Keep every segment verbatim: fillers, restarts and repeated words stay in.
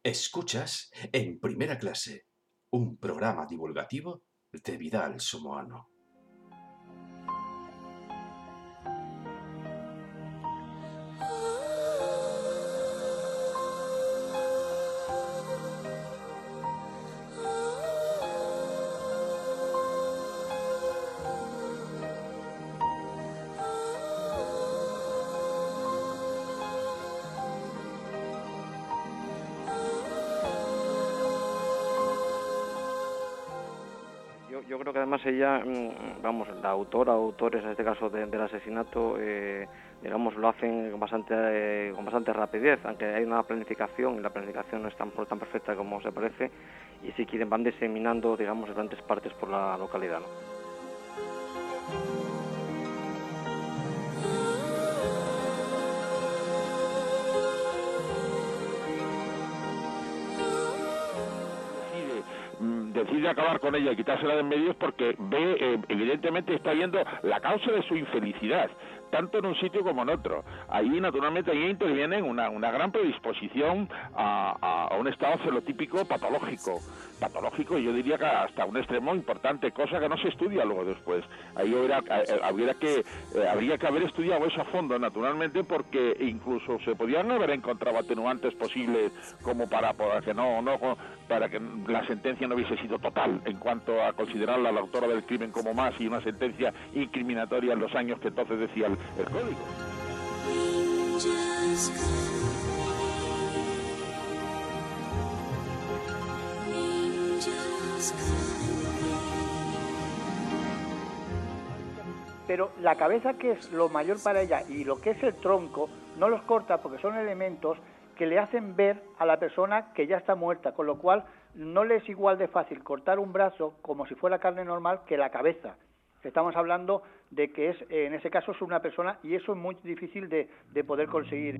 Escuchas En Primera Clase, un programa divulgativo de Vidal Somoano. Yo, yo creo que además ella, vamos, la autora o autores en este caso de, del asesinato, eh, digamos, lo hacen con bastante, eh, con bastante rapidez, aunque hay una planificación y la planificación no es tan, tan perfecta como se parece, y si quieren van diseminando, digamos, diferentes partes por la localidad, ¿no? decide acabar con ella y quitársela de en medio es porque ve, eh, evidentemente está viendo la causa de su infelicidad, tanto en un sitio como en otro. Ahí, naturalmente, ahí interviene una, una gran predisposición a, a, a un estado celotípico patológico, patológico, y yo diría que hasta un extremo importante, cosa que no se estudia luego después. Ahí hubiera, habría que, eh, habría que haber estudiado eso a fondo, naturalmente, porque incluso se podían haber encontrado atenuantes posibles como para, para que no, no, para que la sentencia no hubiese sido total en cuanto a considerarla la autora del crimen como más y una sentencia incriminatoria en los años que entonces decía el, el código. Pero la cabeza, que es lo mayor para ella, y lo que es el tronco, no los corta porque son elementos que le hacen ver a la persona que ya está muerta, con lo cual no le es igual de fácil cortar un brazo como si fuera carne normal que la cabeza. Estamos hablando de que es, en ese caso es una persona, y eso es muy difícil de, de poder conseguir.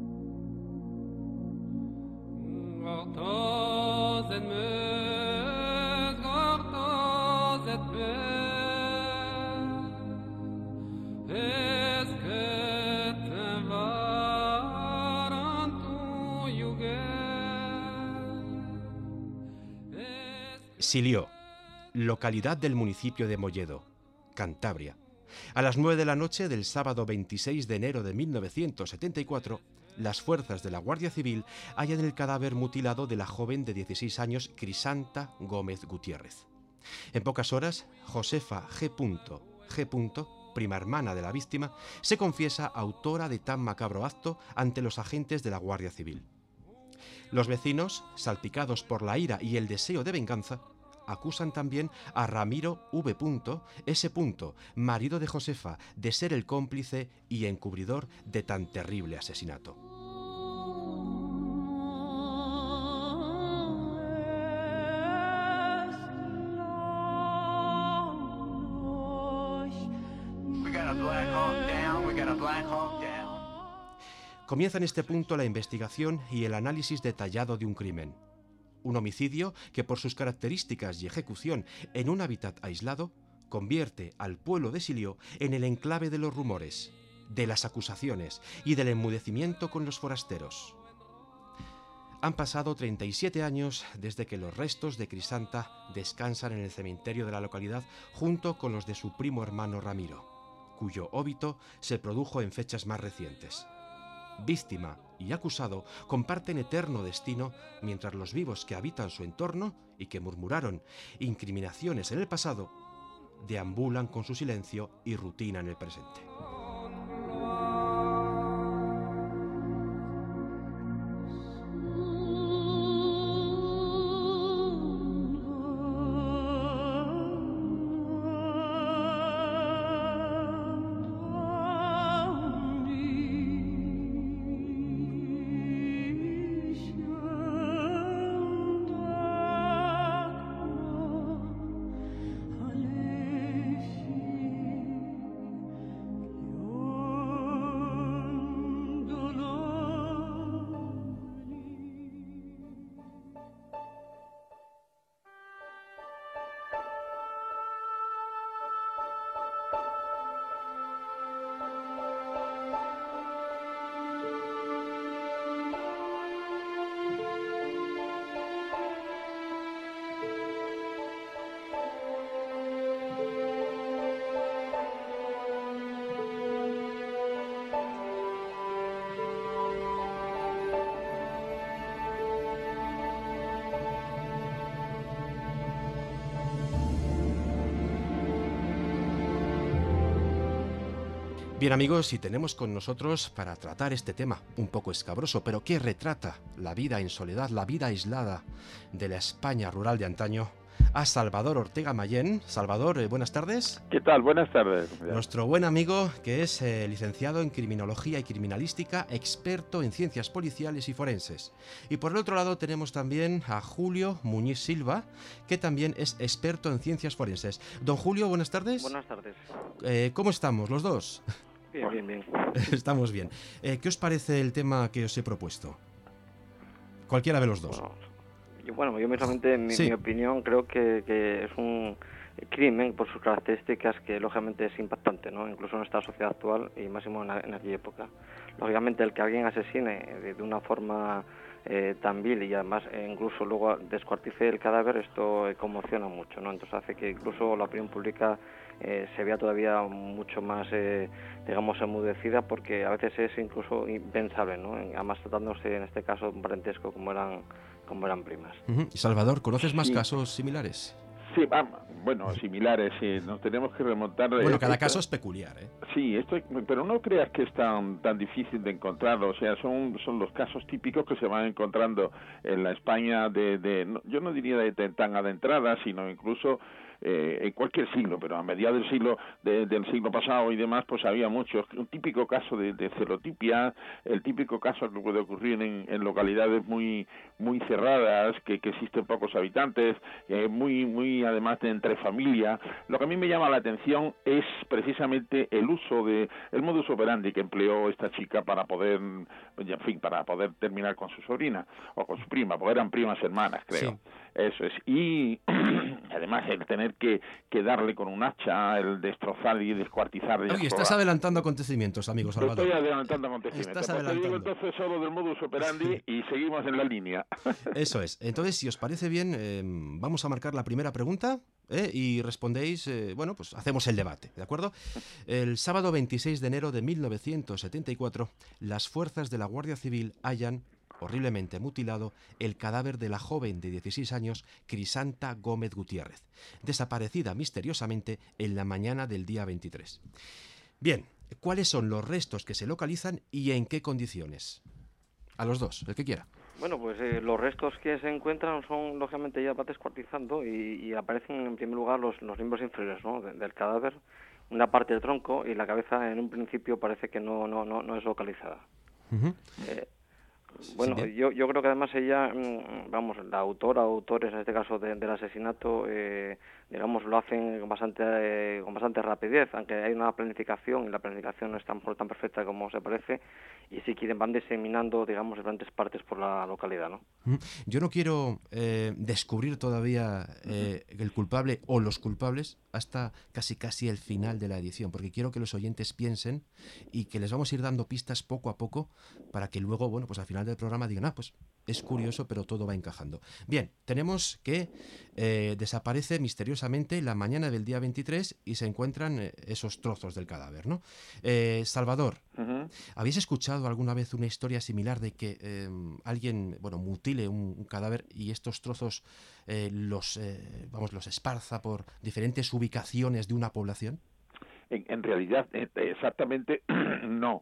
Silió, localidad del municipio de Molledo, Cantabria. A las nueve de la noche del sábado veintiséis de enero de mil novecientos setenta y cuatro, las fuerzas de la Guardia Civil hallan el cadáver mutilado de la joven de dieciséis años Crisanta Gómez Gutiérrez. En pocas horas, Josefa G. G. prima hermana de la víctima, se confiesa autora de tan macabro acto ante los agentes de la Guardia Civil. Los vecinos, salpicados por la ira y el deseo de venganza, acusan también a Ramiro V. S. marido de Josefa, de ser el cómplice y encubridor de tan terrible asesinato. Comienza en este punto la investigación y el análisis detallado de un crimen. Un homicidio que, por sus características y ejecución en un hábitat aislado, convierte al pueblo de Silió en el enclave de los rumores, de las acusaciones y del enmudecimiento con los forasteros. Han pasado treinta y siete años desde que los restos de Crisanta descansan en el cementerio de la localidad junto con los de su primo hermano Ramiro, cuyo óbito se produjo en fechas más recientes. Víctima y acusado comparten eterno destino, mientras los vivos que habitan su entorno y que murmuraron incriminaciones en el pasado deambulan con su silencio y rutina en el presente. Bien amigos, y tenemos con nosotros para tratar este tema un poco escabroso, pero que retrata la vida en soledad, la vida aislada de la España rural de antaño, a Salvador Ortega Mayén. Salvador, eh, buenas tardes. ¿Qué tal? Buenas tardes. Nuestro buen amigo, que es eh, licenciado en Criminología y Criminalística, experto en Ciencias Policiales y Forenses. Y por el otro lado tenemos también a Julio Muñiz Silva, que también es experto en Ciencias Forenses. Don Julio, buenas tardes. Buenas tardes. Eh, ¿Cómo estamos los dos? Bien, bien, bien. Estamos bien. Eh, ¿Qué os parece el tema que os he propuesto? Cualquiera de los dos. Bueno, yo, bueno, yo mismamente, en mi, Sí. mi opinión, creo que, que es un crimen por sus características que lógicamente es impactante, ¿no? Incluso en esta sociedad actual y máximo en, la- en aquella época. Lógicamente el que alguien asesine de, de una forma eh, tan vil y además eh, incluso luego descuartice el cadáver, esto eh, conmociona mucho, ¿no? Entonces hace que incluso la opinión pública eh, se vea todavía mucho más, eh, digamos, enmudecida, porque a veces es incluso impensable, ¿no? Además tratándose en este caso un parentesco como eran como eran primas. Ujú. Y Salvador, ¿conoces más Sí. casos similares? Sí, ah, bueno, similares, sí, nos tenemos que remontar... Bueno, eh, cada esto- caso es peculiar, ¿eh? Sí, esto, pero no creas que es tan tan difícil de encontrarlo, o sea, son son los casos típicos que se van encontrando en la España de, de no- yo no diría de, de tan adentrada, sino incluso eh, en cualquier siglo, pero a mediados del siglo de- del siglo pasado y demás, pues había muchos. Un típico caso de, de celotipia, el típico caso que puede ocurrir en, en localidades muy muy cerradas, que, que existen pocos habitantes, eh, muy muy además de entre familia. Lo que a mí me llama la atención es precisamente el uso de el modus operandi que empleó esta chica para poder, en fin, para poder terminar con su sobrina o con su prima, porque eran primas hermanas, creo. Sí. Eso es. Y además el tener que, que darle con un hacha, el destrozar y descuartizar. y Oye, estás desfogar. adelantando acontecimientos, amigo Estoy Salvador. adelantando acontecimientos. Estás Pues te digo adelantando. entonces solo del modus operandi y seguimos en la línea. Eso es. Entonces, si os parece bien, eh, vamos a marcar la primera pregunta ¿eh? y respondéis, eh, bueno, pues hacemos el debate, ¿de acuerdo? El sábado veintiséis de enero de mil novecientos setenta y cuatro, las fuerzas de la Guardia Civil hallan, horriblemente mutilado, el cadáver de la joven de dieciséis años, Crisanta Gómez Gutiérrez, desaparecida misteriosamente en la mañana del día veintitrés. Bien, ¿cuáles son los restos que se localizan y en qué condiciones? A los dos, el que quiera. Bueno, pues eh, los restos que se encuentran son lógicamente ya descuartizando y, y aparecen en primer lugar los, los miembros inferiores, ¿no? de- del cadáver, una parte del tronco y la cabeza en un principio parece que no no no, no es localizada. Ujú. Eh, bueno, bien. yo yo creo que además ella, mm, vamos, la autora o autores en este caso de- del asesinato, eh, digamos, lo hacen con bastante eh, con bastante rapidez, aunque hay una planificación y la planificación no es tan tan perfecta como se parece, y si quieren van diseminando, digamos, diferentes partes por la localidad, ¿no? Ujú. Yo no quiero eh, descubrir todavía eh, el culpable o los culpables hasta casi casi el final de la edición, porque quiero que los oyentes piensen y que les vamos a ir dando pistas poco a poco para que luego, bueno, pues al final del programa digan, ah, pues es curioso, pero todo va encajando. Bien, tenemos que eh, desaparece misteriosamente la mañana del día veintitrés y se encuentran eh, esos trozos del cadáver, ¿no? Eh, Salvador, Ujú. ¿habéis escuchado alguna vez una historia similar de que eh, alguien, bueno, mutile un, un cadáver y estos trozos eh, los, eh, vamos, los esparza por diferentes ubicaciones de una población? En, en realidad, eh, exactamente no.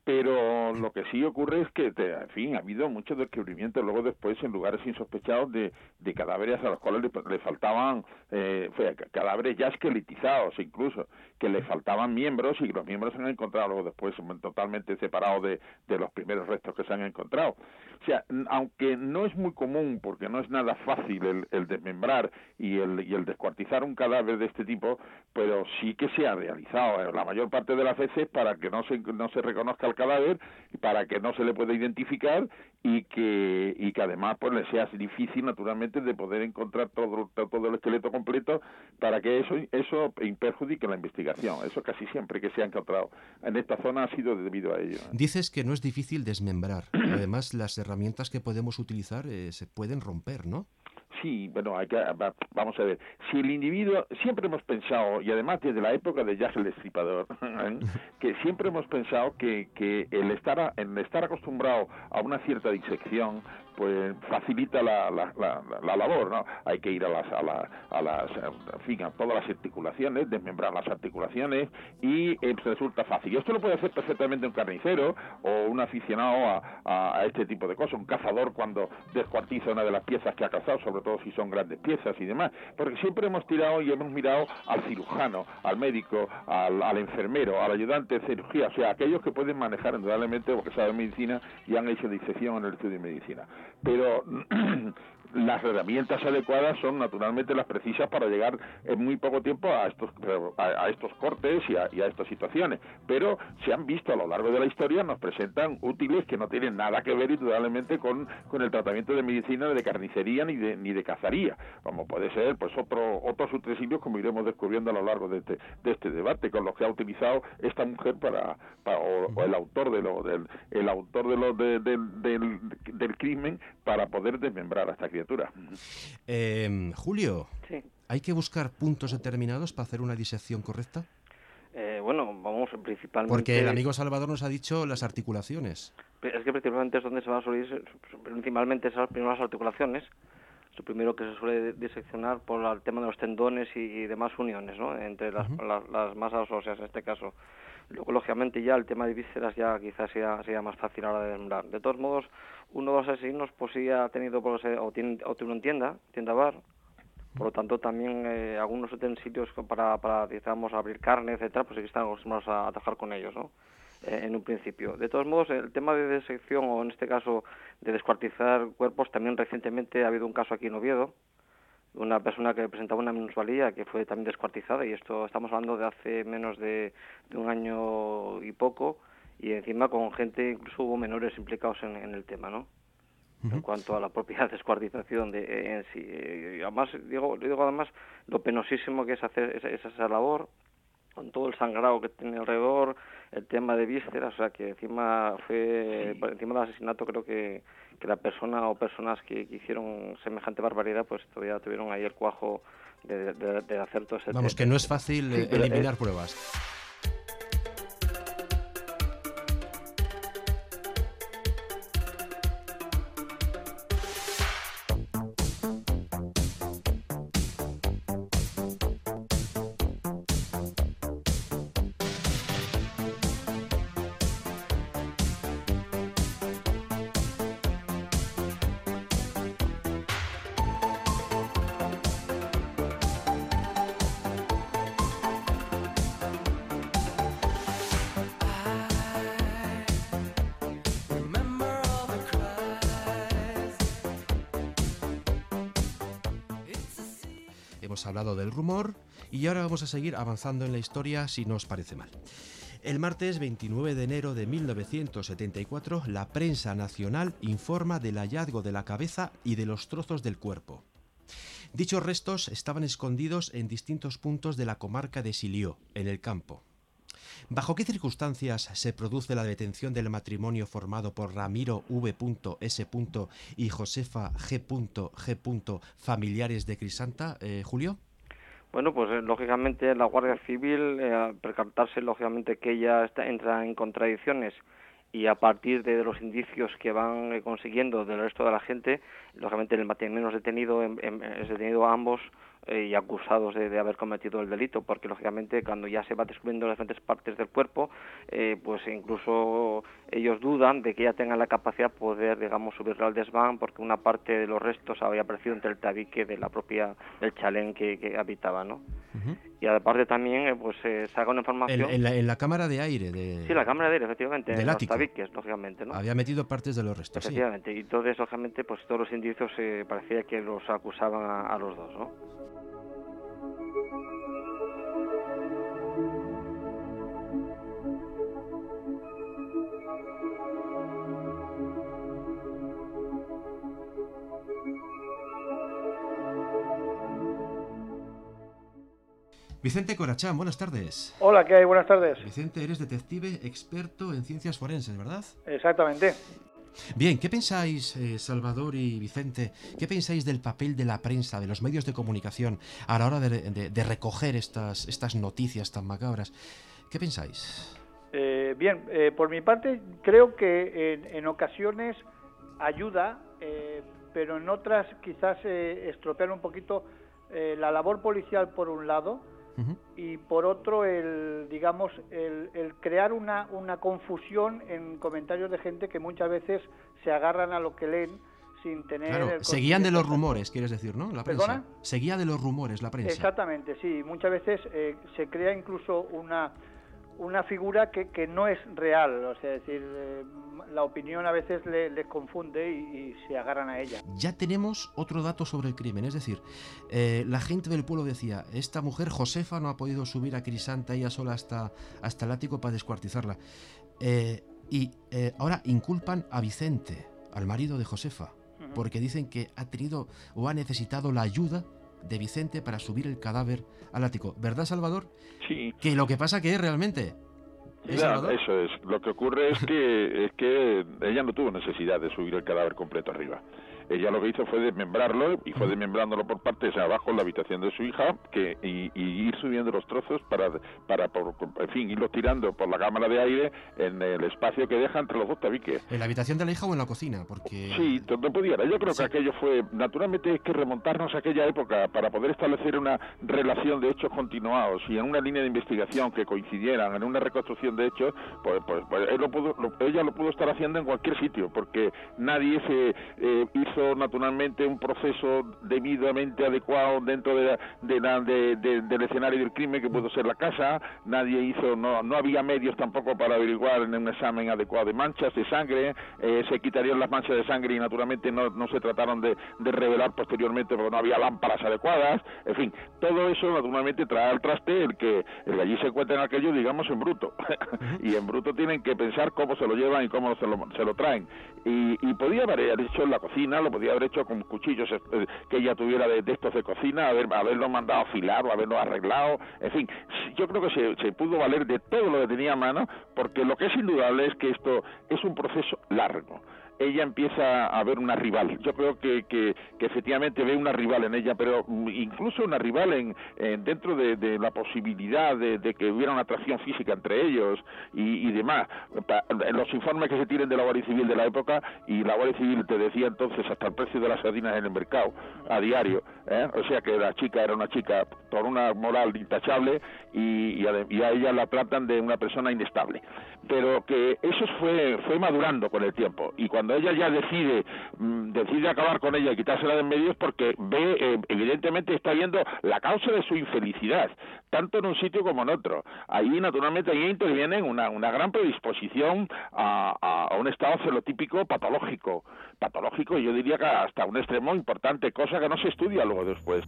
Pero lo que sí ocurre es que, te- en fin, ha habido muchos descubrimientos luego después en lugares insospechados de, de cadáveres a los cuales le, le faltaban, eh, fue, cadáveres ya esqueletizados incluso, que le faltaban miembros y los miembros se han encontrado luego después totalmente separados de, de los primeros restos que se han encontrado. O sea, n- aunque no es muy común, porque no es nada fácil el, el desmembrar y el, y el descuartizar un cadáver de este tipo, pero sí que se ha realizado eh, la mayor parte de las veces para que no se no se reconozca el cadáver y para que no se le pueda identificar y que y que además pues le sea difícil naturalmente de poder encontrar todo todo el esqueleto completo para que eso eso perjudique la investigación. Eso casi siempre que se ha encontrado en esta zona ha sido debido a ello. Dices que no es difícil desmembrar. Además, las herramientas que podemos utilizar eh, se pueden romper, ¿no? Sí, bueno, hay que, vamos a ver, si el individuo, siempre hemos pensado, y además desde la época de Jack el Destripador, ¿eh? que siempre hemos pensado que, que el estar a, el estar acostumbrado a una cierta disección, pues facilita la, la, la, la labor, ¿no? Hay que ir a las, a, la, a las, en fin, a todas las articulaciones, desmembrar las articulaciones, y eh, resulta fácil. Y esto lo puede hacer perfectamente un carnicero o un aficionado a, a, a este tipo de cosas, un cazador cuando descuartiza una de las piezas que ha cazado, sobre todo si son grandes piezas y demás, porque siempre hemos tirado y hemos mirado al cirujano, al médico, al, al enfermero, al ayudante de cirugía, o sea, aquellos que pueden manejar indudablemente porque saben medicina y han hecho disección en el estudio de medicina. Pero las herramientas adecuadas son naturalmente las precisas para llegar en muy poco tiempo a estos a, a estos cortes y a, y a estas situaciones, pero se han visto a lo largo de la historia, nos presentan útiles que no tienen nada que ver indudablemente con, con el tratamiento de medicina, de carnicería ni de ni de cazaría, como puede ser pues otro otros utensilios como iremos descubriendo a lo largo de este, de este debate, con los que ha utilizado esta mujer para, para o, o el autor de lo del el autor de lo de, de, del, del crimen para poder desmembrar a esta criatura. Eh, Julio, Sí. ¿hay que buscar puntos determinados para hacer una disección correcta? Eh, bueno, vamos, principalmente... Porque el amigo Salvador nos ha dicho las articulaciones. Es que principalmente es donde se van a solir, principalmente esas primeras articulaciones. Es lo primero que se suele diseccionar por el tema de los tendones y, y demás uniones, ¿no? Entre las, Uh-huh. las, las masas óseas en este caso. Luego, lógicamente, ya el tema de vísceras ya quizás sea, sea más fácil a la hora de desmembrar. De todos modos, uno de los asesinos pues sí ha tenido, por ese, o, tiene, o tiene una tienda, tienda bar, por lo tanto también eh, algunos utensilios para, para, digamos, abrir carne, etcétera, pues sí que están acostumbrados a, a trabajar con ellos, ¿no? Eh, en un principio. De todos modos, el tema de disección, o en este caso de descuartizar cuerpos, también recientemente ha habido un caso aquí en Oviedo, una persona que presentaba una minusvalía que fue también descuartizada, y esto estamos hablando de hace menos de, de un año y poco, y encima con gente, incluso hubo menores implicados en, en el tema, ¿no? Uh-huh. En cuanto a la propia descuartización de, en sí. Y además, digo, digo además lo penosísimo que es hacer esa, esa labor, con todo el sangrado que tiene alrededor, el tema de vísceras, o sea que encima fue, sí. encima del asesinato creo que, que la persona o personas que, que hicieron semejante barbaridad pues todavía tuvieron ahí el cuajo de, de, de hacer todo ese... Vamos, que no es fácil sí, eliminar es... pruebas. Hemos hablado del rumor y ahora vamos a seguir avanzando en la historia si no os parece mal. El martes veintinueve de enero de mil novecientos setenta y cuatro, la prensa nacional informa del hallazgo de la cabeza y de los trozos del cuerpo. Dichos restos estaban escondidos en distintos puntos de la comarca de Silió, en el campo. ¿Bajo qué circunstancias se produce la detención del matrimonio formado por Ramiro V S y Josefa G G, familiares de Crisanta, eh, Julio? Bueno, pues eh, lógicamente la Guardia Civil, eh, al percatarse lógicamente que ella está, entra en contradicciones y a partir de los indicios que van eh, consiguiendo del resto de la gente, lógicamente el matrimonio es detenido, en, en, es detenido a ambos eh, y acusados de, de haber cometido el delito, porque lógicamente cuando ya se va descubriendo las diferentes partes del cuerpo, eh, pues incluso ellos dudan de que ella tenga la capacidad de poder, digamos, subirlo al desván, porque una parte de los restos había aparecido entre el tabique de la propia del chalén que, que habitaba, ¿no? Uh-huh. Y aparte también, eh, pues se eh, saca una información... En, en, la, en la cámara de aire de... Sí, la cámara de aire, efectivamente, del en ático. Los tabiques, lógicamente, ¿no? Había metido partes de los restos, efectivamente, sí. Y entonces, lógicamente, pues todos los indicios eh, parecía que los acusaban a, a los dos, ¿no? Vicente Corachán, buenas tardes. Hola, ¿qué hay? Buenas tardes. Vicente, eres detective experto en ciencias forenses, ¿verdad? Exactamente. Bien, ¿qué pensáis, eh, Salvador y Vicente, qué pensáis del papel de la prensa, de los medios de comunicación a la hora de, de, de recoger estas, estas noticias tan macabras? ¿Qué pensáis? Eh, bien, eh, por mi parte creo que en, en ocasiones ayuda, eh, pero en otras quizás eh, estropear un poquito eh, la labor policial por un lado, uh-huh, y por otro el, digamos, el, el crear una, una confusión en comentarios de gente que muchas veces se agarran a lo que leen sin tener... Claro, el seguían de los rumores, quieres decir, ¿no? La prensa. ¿Perdona? Seguía de los rumores la prensa. Exactamente, sí. Muchas veces eh, se crea incluso una... una figura que, que no es real, o sea, es decir, eh, la opinión a veces les le confunde y, y se agarran a ella. Ya tenemos otro dato sobre el crimen, es decir, eh, la gente del pueblo decía, esta mujer Josefa no ha podido subir a Crisanta ella sola hasta, hasta el ático para descuartizarla. Eh, y eh, ahora inculpan a Vicente, al marido de Josefa, uh-huh, porque dicen que ha tenido o ha necesitado la ayuda de Vicente para subir el cadáver al ático. ¿Verdad, Salvador? Sí. Que lo que pasa que es realmente... ¿Es ya, eso es. Lo que ocurre es que es que ella no tuvo necesidad de subir el cadáver completo arriba. Ella lo que hizo fue desmembrarlo y fue desmembrándolo por partes abajo en la habitación de su hija que y, y ir subiendo los trozos para, para por, en fin, irlos tirando por la cámara de aire en el espacio que deja entre los dos tabiques. ¿En la habitación de la hija o en la cocina? Porque... Sí, donde pudiera. Yo creo sí. que aquello fue... Naturalmente es que remontarnos a aquella época para poder establecer una relación de hechos continuados y en una línea de investigación que coincidieran, en una reconstrucción de hechos, pues, pues, pues él lo pudo, lo, ella lo pudo estar haciendo en cualquier sitio, porque nadie se eh, hizo naturalmente un proceso debidamente adecuado dentro de la, de la, de, de, del escenario del crimen que pudo ser la casa. Nadie hizo, no, no había medios tampoco para averiguar en un examen adecuado de manchas de sangre, eh, se quitarían las manchas de sangre y naturalmente no, no se trataron de, de revelar posteriormente porque no había lámparas adecuadas. En fin, todo eso naturalmente trae al traste el que, el que allí se encuentren aquello, digamos, en bruto. Y en bruto tienen que pensar cómo se lo llevan y cómo se lo, se lo traen. Y, y podía haber hecho en la cocina, lo podía haber hecho con cuchillos eh, que ella tuviera de, de estos de cocina, haber, haberlo mandado a afilar o haberlo arreglado, en fin, yo creo que se, se pudo valer de todo lo que tenía a mano, porque lo que es indudable es que esto es un proceso largo. Ella empieza a ver una rival. Yo creo que, que, que efectivamente ve una rival en ella, pero incluso una rival en, en dentro de, de la posibilidad de, de que hubiera una atracción física entre ellos y, y demás. En los informes que se tienen de la Guardia Civil de la época, y la Guardia Civil te decía entonces hasta el precio de las sardinas en el mercado a diario, ¿eh? O sea que la chica era una chica con una moral intachable y, y, a, y a ella la tratan de una persona inestable. Pero que eso fue, fue madurando con el tiempo, y cuando ella ya decide decide acabar con ella y quitársela de en medio es porque ve, eh, evidentemente está viendo la causa de su infelicidad, tanto en un sitio como en otro. Ahí naturalmente ahí interviene una, una gran predisposición a, a, a un estado celotípico patológico, patológico y yo diría que hasta un extremo importante, cosa que no se estudia luego después.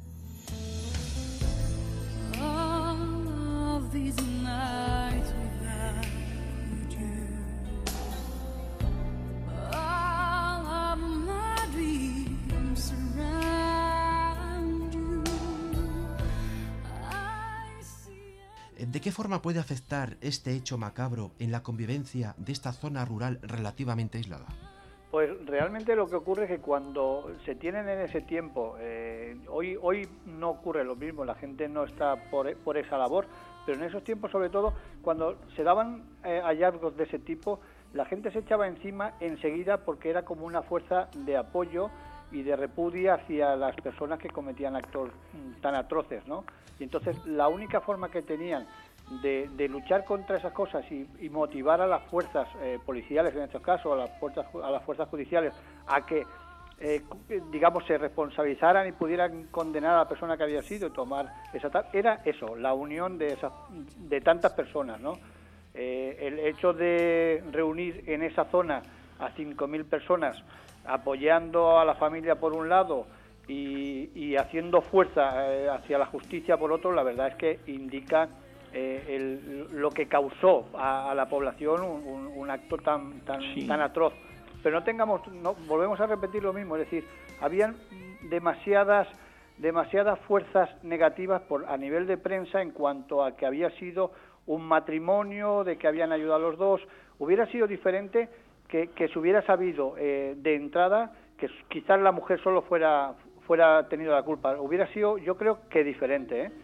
¿De qué forma puede afectar este hecho macabro en la convivencia de esta zona rural relativamente aislada? Pues realmente lo que ocurre es que cuando se tienen en ese tiempo, eh, hoy hoy no ocurre lo mismo, la gente no está por, por esa labor, pero en esos tiempos sobre todo, cuando se daban eh, hallazgos de ese tipo, la gente se echaba encima enseguida porque era como una fuerza de apoyo y de repudio hacia las personas que cometían actos tan atroces, ¿no? Y entonces la única forma que tenían de, de luchar contra esas cosas y, y motivar a las fuerzas eh, policiales, en estos casos, a las fuerzas, a las fuerzas judiciales, a que, eh, digamos, se responsabilizaran y pudieran condenar a la persona que había sido y tomar esa tal, era eso, la unión de esas, de tantas personas, ¿no? Eh, el hecho de reunir en esa zona a cinco mil personas apoyando a la familia por un lado y, y haciendo fuerza eh, hacia la justicia por otro, la verdad es que indica eh, el, lo que causó a, a la población un, un, un acto tan tan, sí. tan atroz. Pero no tengamos, no, volvemos a repetir lo mismo, es decir, habían demasiadas demasiadas fuerzas negativas por a nivel de prensa en cuanto a que había sido un matrimonio, de que habían ayudado a los dos. Hubiera sido diferente que, que se hubiera sabido eh, de entrada que quizás la mujer solo fuera fuera tenido la culpa. Hubiera sido, yo creo que diferente, ¿eh?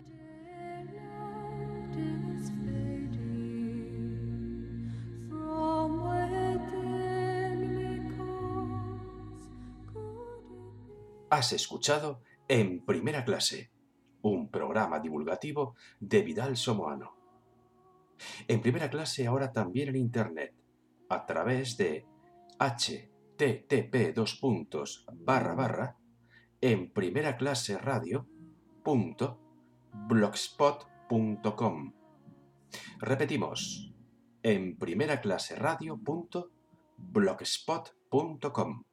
Has escuchado En Primera Clase, un programa divulgativo de Vidal Somoano. En Primera Clase ahora también en Internet, a través de h t t p dos puntos barra barra en primera clase radio punto blogspot punto com. Repetimos, en primera clase radio punto blogspot punto com.